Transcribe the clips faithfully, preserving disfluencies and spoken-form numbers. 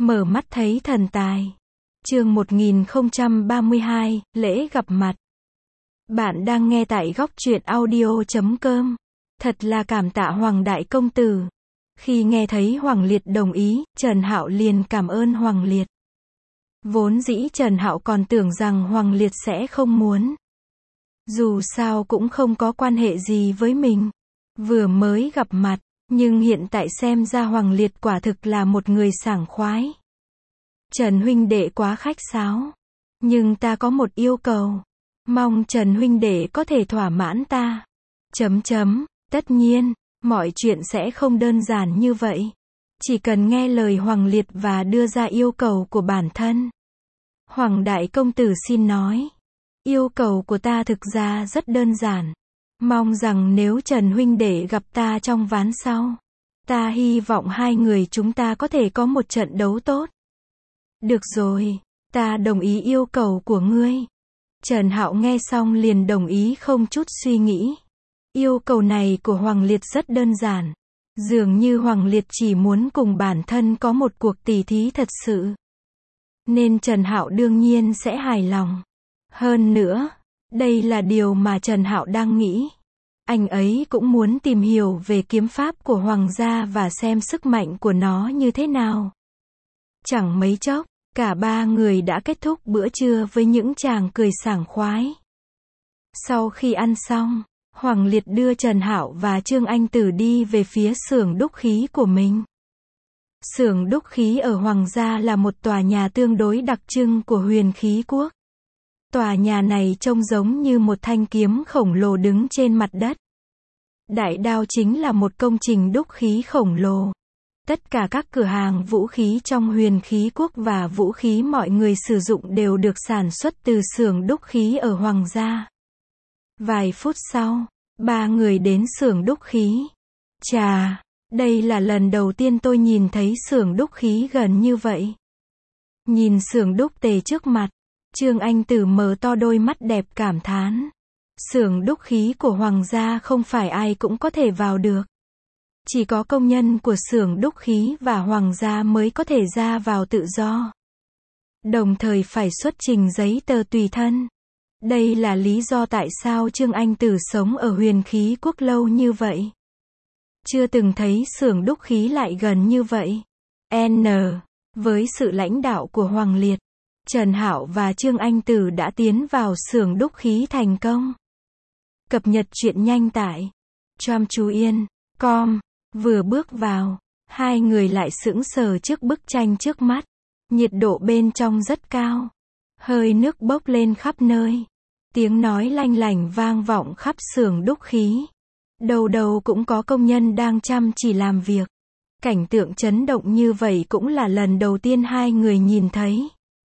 Mở mắt thấy thần tài. Chương một nghìn không trăm ba mươi hai, lễ gặp mặt. Bạn đang nghe tại góc truyện audio chấm com. Thật là cảm tạ Hoàng đại công tử. Khi nghe thấy Hoàng Liệt đồng ý, Trần Hạo liền cảm ơn Hoàng Liệt. Vốn dĩ Trần Hạo còn tưởng rằng Hoàng Liệt sẽ không muốn. Dù sao cũng không có quan hệ gì với mình. Vừa mới gặp mặt, nhưng hiện tại xem ra Hoàng Liệt quả thực là một người sảng khoái. Trần huynh đệ quá khách sáo. Nhưng ta có một yêu cầu. Mong Trần huynh đệ có thể thỏa mãn ta. Chấm chấm, tất nhiên, mọi chuyện sẽ không đơn giản như vậy. Chỉ cần nghe lời Hoàng Liệt và đưa ra yêu cầu của bản thân. Hoàng đại công tử xin nói. Yêu cầu của ta thực ra rất đơn giản. Mong rằng nếu Trần huynh đệ gặp ta trong ván sau, ta hy vọng hai người chúng ta có thể có một trận đấu tốt. Được rồi, ta đồng ý yêu cầu của ngươi. Trần Hạo nghe xong liền đồng ý không chút suy nghĩ. Yêu cầu này của Hoàng Liệt rất đơn giản. Dường như Hoàng Liệt chỉ muốn cùng bản thân có một cuộc tỉ thí thật sự. Nên Trần Hạo đương nhiên sẽ hài lòng. Hơn nữa, đây là điều mà Trần Hạo đang nghĩ. Anh ấy cũng muốn tìm hiểu về kiếm pháp của Hoàng gia và xem sức mạnh của nó như thế nào. Chẳng mấy chốc, cả ba người đã kết thúc bữa trưa với những tràng cười sảng khoái. Sau khi ăn xong, Hoàng Liệt đưa Trần Hạo và Trương Anh Tử đi về phía xưởng đúc khí của mình. Xưởng đúc khí ở Hoàng gia là một tòa nhà tương đối đặc trưng của Huyền Khí Quốc. Tòa nhà này trông giống như một thanh kiếm khổng lồ đứng trên mặt đất. Đại đao chính là một công trình đúc khí khổng lồ. Tất cả các cửa hàng vũ khí trong Huyền Khí Quốc và vũ khí mọi người sử dụng đều được sản xuất từ xưởng đúc khí ở Hoàng gia. Vài phút sau, ba người đến xưởng đúc khí. Chà, đây là lần đầu tiên tôi nhìn thấy xưởng đúc khí gần như vậy. Nhìn xưởng đúc tề trước mặt, Trương Anh Tử mở to đôi mắt đẹp cảm thán. Xưởng đúc khí của Hoàng gia không phải ai cũng có thể vào được. Chỉ có công nhân của xưởng đúc khí và Hoàng gia mới có thể ra vào tự do. Đồng thời phải xuất trình giấy tờ tùy thân. Đây là lý do tại sao Trương Anh Tử sống ở Huyền Khí Quốc lâu như vậy. Chưa từng thấy xưởng đúc khí lại gần như vậy. N. Với sự lãnh đạo của Hoàng Liệt, Trần Hạo và Trương Anh Tử đã tiến vào xưởng đúc khí thành công. Cập nhật truyện nhanh tại Tram Chú Yên com. Vừa bước vào, hai người lại sững sờ trước bức tranh trước mắt. Nhiệt độ bên trong rất cao. Hơi nước bốc lên khắp nơi. Tiếng nói lanh lảnh vang vọng khắp xưởng đúc khí. Đầu đầu cũng có công nhân đang chăm chỉ làm việc. Cảnh tượng chấn động như vậy cũng là lần đầu tiên hai người nhìn thấy.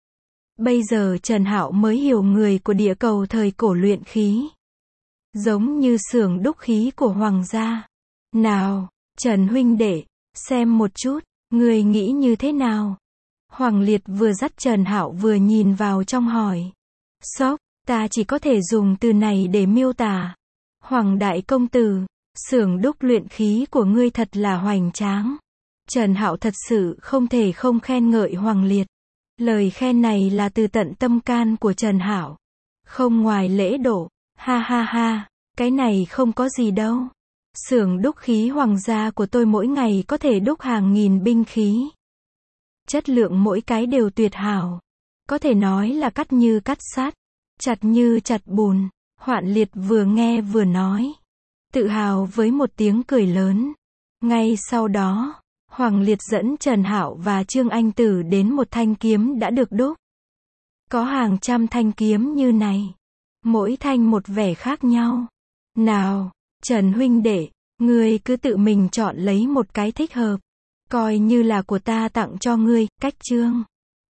Bây giờ Trần Hạo mới hiểu người của địa cầu thời cổ luyện khí. Giống như xưởng đúc khí của Hoàng gia. Nào, Trần huynh đệ, xem một chút, người nghĩ như thế nào? Hoàng Liệt vừa dắt Trần Hạo vừa nhìn vào trong hỏi. Sốc, ta chỉ có thể dùng từ này để miêu tả. Hoàng đại công tử, xưởng đúc luyện khí của ngươi thật là hoành tráng. Trần Hạo thật sự không thể không khen ngợi Hoàng Liệt. Lời khen này là từ tận tâm can của Trần Hạo. Không ngoài lễ độ. Ha ha ha, cái này không có gì đâu. Xưởng đúc khí Hoàng gia của tôi mỗi ngày có thể đúc hàng nghìn binh khí. Chất lượng mỗi cái đều tuyệt hảo. Có thể nói là cắt như cắt sắt, chặt như chặt bùn. Hoạn Liệt vừa nghe vừa nói. Tự hào với một tiếng cười lớn. Ngay sau đó, Hoàng Liệt dẫn Trần Hạo và Trương Anh Tử đến một thanh kiếm đã được đúc. Có hàng trăm thanh kiếm như này. Mỗi thanh một vẻ khác nhau. Nào, Trần huynh đệ, ngươi cứ tự mình chọn lấy một cái thích hợp. Coi như là của ta tặng cho ngươi, cách chương.